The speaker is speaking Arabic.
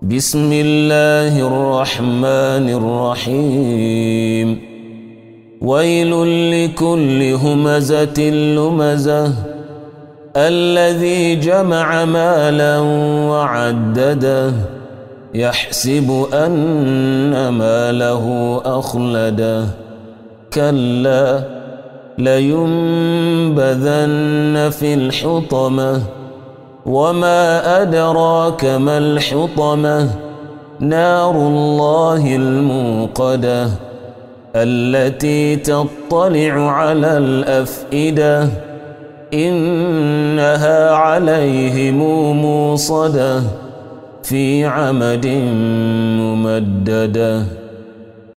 بسم الله الرحمن الرحيم ويل لكل همزة لمزة الذي جمع مالا وعدده يحسب أن ماله أخلده كلا لينبذن في الحطمة وما أدراك ما الحطمة نار الله الموقدة التي تطلع على الأفئدة إنها عليهم موصدة في عمد ممددة.